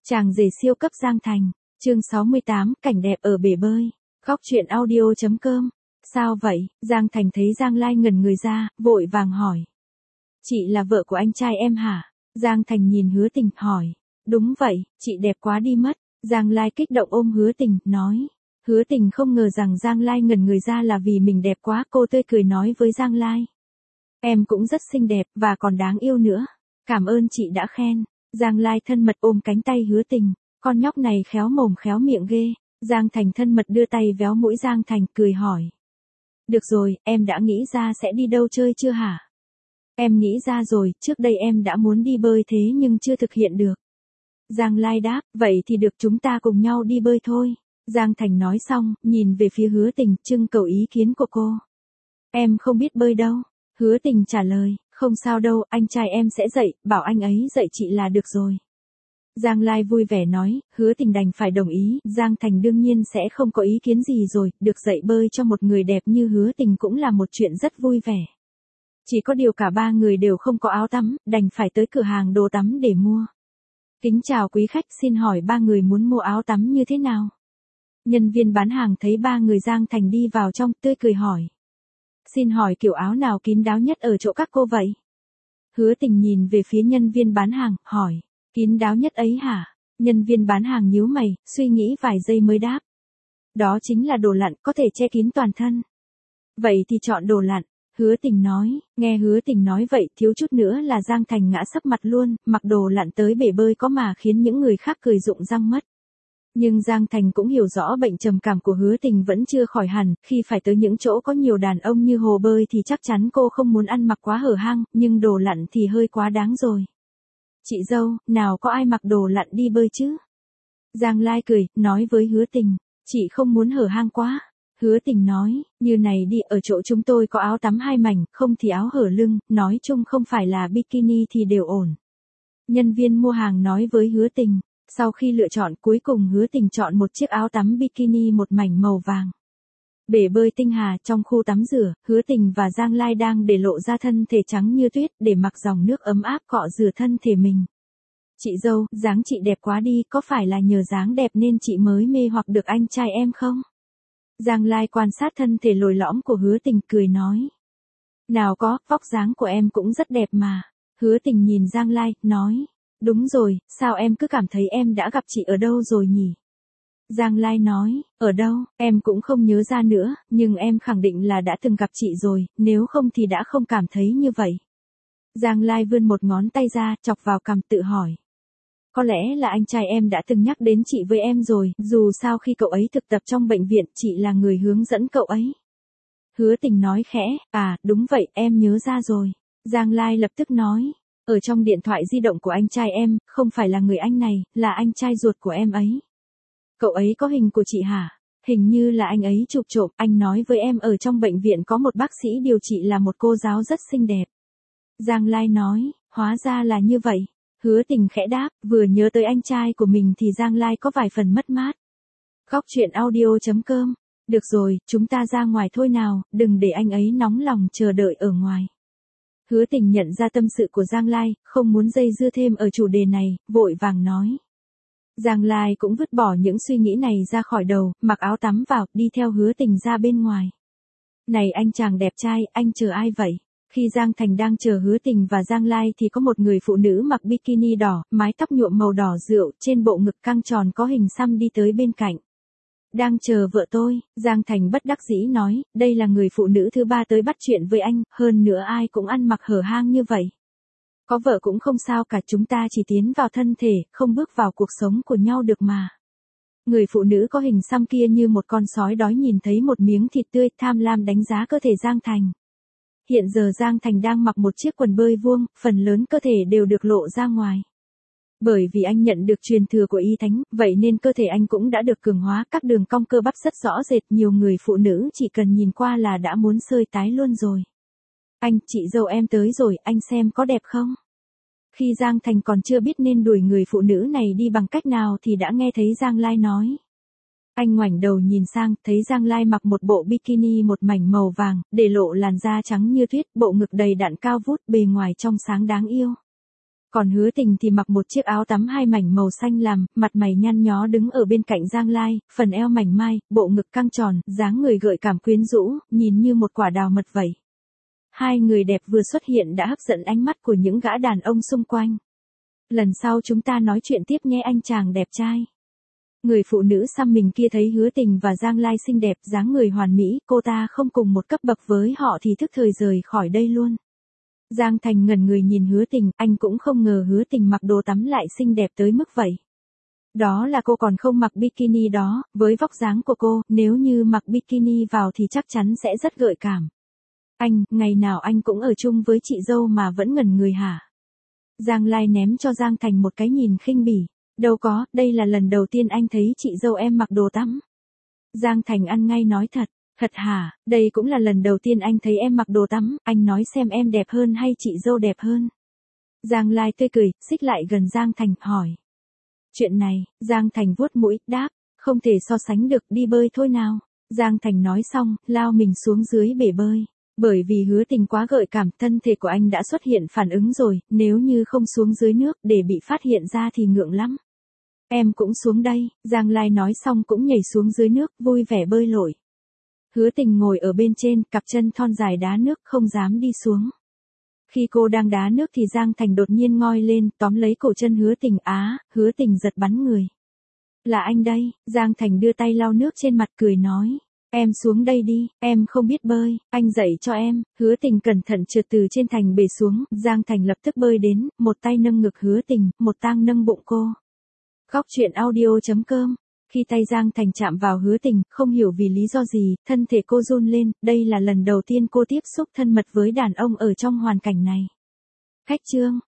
Chàng rể siêu cấp Giang Thành, chương 68, cảnh đẹp ở bể bơi. Góc truyện audio.com. Sao vậy? Giang Thành thấy Giang Lai ngẩn người ra, vội vàng hỏi. Chị là vợ của anh trai em hả? Giang Thành nhìn Hứa Tình, hỏi. Đúng vậy, chị đẹp quá đi mất. Giang Lai kích động ôm Hứa Tình, nói. Hứa Tình không ngờ rằng Giang Lai ngẩn người ra là vì mình đẹp quá, cô tươi cười nói với Giang Lai. Em cũng rất xinh đẹp, và còn đáng yêu nữa. Cảm ơn chị đã khen. Giang Lai thân mật ôm cánh tay Hứa Tình, con nhóc này khéo mồm khéo miệng ghê. Giang Thành thân mật đưa tay véo mũi Giang Thành, cười hỏi. Được rồi, em đã nghĩ ra sẽ đi đâu chơi chưa hả? Em nghĩ ra rồi, trước đây em đã muốn đi bơi thế nhưng chưa thực hiện được. Giang Lai đáp, vậy thì được, chúng ta cùng nhau đi bơi thôi. Giang Thành nói xong, nhìn về phía Hứa Tình, trưng cầu ý kiến của cô. Em không biết bơi đâu. Hứa Tình trả lời, không sao đâu, anh trai em sẽ dạy, bảo anh ấy dạy chị là được rồi. Giang Lai vui vẻ nói, Hứa Tình đành phải đồng ý, Giang Thành đương nhiên sẽ không có ý kiến gì rồi, được dạy bơi cho một người đẹp như Hứa Tình cũng là một chuyện rất vui vẻ. Chỉ có điều cả ba người đều không có áo tắm, đành phải tới cửa hàng đồ tắm để mua. Kính chào quý khách, xin hỏi ba người muốn mua áo tắm như thế nào? Nhân viên bán hàng thấy ba người Giang Thành đi vào trong, tươi cười hỏi. Xin hỏi kiểu áo nào kín đáo nhất ở chỗ các cô vậy? Hứa Tình nhìn về phía nhân viên bán hàng, hỏi. Kín đáo nhất ấy hả? Nhân viên bán hàng nhíu mày, suy nghĩ vài giây mới đáp. Đó chính là đồ lặn, có thể che kín toàn thân. Vậy thì chọn đồ lặn. Hứa Tình nói, nghe Hứa Tình nói vậy thiếu chút nữa là Giang Thành ngã sấp mặt luôn, mặc đồ lặn tới bể bơi có mà khiến những người khác cười rụng răng mất. Nhưng Giang Thành cũng hiểu rõ bệnh trầm cảm của Hứa Tình vẫn chưa khỏi hẳn, khi phải tới những chỗ có nhiều đàn ông như hồ bơi thì chắc chắn cô không muốn ăn mặc quá hở hang, nhưng đồ lặn thì hơi quá đáng rồi. Chị dâu, nào có ai mặc đồ lặn đi bơi chứ? Giang Lai cười, nói với Hứa Tình, chị không muốn hở hang quá. Hứa Tình nói, như này đi, ở chỗ chúng tôi có áo tắm 2 mảnh, không thì áo hở lưng, nói chung không phải là bikini thì đều ổn. Nhân viên mua hàng nói với Hứa Tình. Sau khi lựa chọn cuối cùng Hứa Tình chọn một chiếc áo tắm bikini một mảnh màu vàng. Bể bơi tinh hà trong khu tắm rửa, Hứa Tình và Giang Lai đang để lộ ra thân thể trắng như tuyết để mặc dòng nước ấm áp cọ rửa thân thể mình. Chị dâu, dáng chị đẹp quá đi, có phải là nhờ dáng đẹp nên chị mới mê hoặc được anh trai em không? Giang Lai quan sát thân thể lồi lõm của Hứa Tình, cười nói. Nào có, vóc dáng của em cũng rất đẹp mà. Hứa Tình nhìn Giang Lai, nói. Đúng rồi, sao em cứ cảm thấy em đã gặp chị ở đâu rồi nhỉ? Giang Lai nói, ở đâu, em cũng không nhớ ra nữa, nhưng em khẳng định là đã từng gặp chị rồi, nếu không thì đã không cảm thấy như vậy. Giang Lai vươn một ngón tay ra, chọc vào cằm tự hỏi. Có lẽ là anh trai em đã từng nhắc đến chị với em rồi, dù sao khi cậu ấy thực tập trong bệnh viện, chị là người hướng dẫn cậu ấy. Hứa Tình nói khẽ, à, đúng vậy, em nhớ ra rồi. Giang Lai lập tức nói. Ở trong điện thoại di động của anh trai em, không phải là người anh này, là anh trai ruột của em ấy. Cậu ấy có hình của chị hả? Hình như là anh ấy chụp trộm, anh nói với em ở trong bệnh viện có một bác sĩ điều trị là một cô giáo rất xinh đẹp. Giang Lai nói, hóa ra là như vậy. Hứa Tình khẽ đáp, vừa nhớ tới anh trai của mình thì Giang Lai có vài phần mất mát. Góc truyện audio.com. Được rồi, chúng ta ra ngoài thôi nào, đừng để anh ấy nóng lòng chờ đợi ở ngoài. Hứa Tình nhận ra tâm sự của Giang Lai, không muốn dây dưa thêm ở chủ đề này, vội vàng nói. Giang Lai cũng vứt bỏ những suy nghĩ này ra khỏi đầu, mặc áo tắm vào, đi theo Hứa Tình ra bên ngoài. Này anh chàng đẹp trai, anh chờ ai vậy? Khi Giang Thành đang chờ Hứa Tình và Giang Lai thì có một người phụ nữ mặc bikini đỏ, mái tóc nhuộm màu đỏ rượu, trên bộ ngực căng tròn có hình xăm đi tới bên cạnh. Đang chờ vợ tôi, Giang Thành bất đắc dĩ nói, đây là người phụ nữ thứ 3 tới bắt chuyện với anh, hơn nữa ai cũng ăn mặc hở hang như vậy. Có vợ cũng không sao cả, chúng ta chỉ tiến vào thân thể, không bước vào cuộc sống của nhau được mà. Người phụ nữ có hình xăm kia như một con sói đói nhìn thấy một miếng thịt tươi, tham lam đánh giá cơ thể Giang Thành. Hiện giờ Giang Thành đang mặc một chiếc quần bơi vuông, phần lớn cơ thể đều được lộ ra ngoài. Bởi vì anh nhận được truyền thừa của Y Thánh, vậy nên cơ thể anh cũng đã được cường hóa, các đường cong cơ bắp rất rõ rệt, nhiều người phụ nữ chỉ cần nhìn qua là đã muốn sơi tái luôn rồi. Anh, chị dâu em tới rồi, anh xem có đẹp không? Khi Giang Thành còn chưa biết nên đuổi người phụ nữ này đi bằng cách nào thì đã nghe thấy Giang Lai nói. Anh ngoảnh đầu nhìn sang, thấy Giang Lai mặc một bộ bikini một mảnh màu vàng, để lộ làn da trắng như tuyết, bộ ngực đầy đặn cao vút, bề ngoài trong sáng đáng yêu. Còn Hứa Tình thì mặc một chiếc áo tắm 2 mảnh màu xanh lam, mặt mày nhăn nhó đứng ở bên cạnh Giang Lai, phần eo mảnh mai, bộ ngực căng tròn, dáng người gợi cảm quyến rũ, nhìn như một quả đào mật vậy. Hai người đẹp vừa xuất hiện đã hấp dẫn ánh mắt của những gã đàn ông xung quanh. Lần sau chúng ta nói chuyện tiếp nhé anh chàng đẹp trai. Người phụ nữ xăm mình kia thấy Hứa Tình và Giang Lai xinh đẹp, dáng người hoàn mỹ, cô ta không cùng một cấp bậc với họ thì thức thời rời khỏi đây luôn. Giang Thành ngẩn người nhìn Hứa Tình, anh cũng không ngờ Hứa Tình mặc đồ tắm lại xinh đẹp tới mức vậy. Đó là cô còn không mặc bikini đó, với vóc dáng của cô, nếu như mặc bikini vào thì chắc chắn sẽ rất gợi cảm. Anh, ngày nào anh cũng ở chung với chị dâu mà vẫn ngẩn người hả? Giang Lai ném cho Giang Thành một cái nhìn khinh bỉ. Đâu có, đây là lần đầu tiên anh thấy chị dâu em mặc đồ tắm. Giang Thành ăn ngay nói thật. Thật hả, đây cũng là lần đầu tiên anh thấy em mặc đồ tắm, anh nói xem em đẹp hơn hay chị dâu đẹp hơn. Giang Lai tươi cười, xích lại gần Giang Thành, hỏi. Chuyện này, Giang Thành vuốt mũi, đáp, không thể so sánh được, đi bơi thôi nào. Giang Thành nói xong, lao mình xuống dưới bể bơi. Bởi vì Hứa Tình quá gợi cảm, thân thể của anh đã xuất hiện phản ứng rồi, nếu như không xuống dưới nước để bị phát hiện ra thì ngượng lắm. Em cũng xuống đây, Giang Lai nói xong cũng nhảy xuống dưới nước, vui vẻ bơi lội. Hứa Tình ngồi ở bên trên, cặp chân thon dài đá nước, không dám đi xuống. Khi cô đang đá nước thì Giang Thành đột nhiên ngoi lên, tóm lấy cổ chân Hứa Tình. Hứa Tình giật bắn người. Là anh đây, Giang Thành đưa tay lau nước trên mặt cười nói. Em xuống đây đi, em không biết bơi, anh dạy cho em. Hứa Tình cẩn thận trượt từ trên thành bể xuống, Giang Thành lập tức bơi đến, một tay nâng ngực Hứa Tình, một tang nâng bụng cô. Khóc chuyện audio.com. Khi tay Giang Thành chạm vào Hứa Tình, không hiểu vì lý do gì, thân thể cô run lên, đây là lần đầu tiên cô tiếp xúc thân mật với đàn ông ở trong hoàn cảnh này. Khách chương.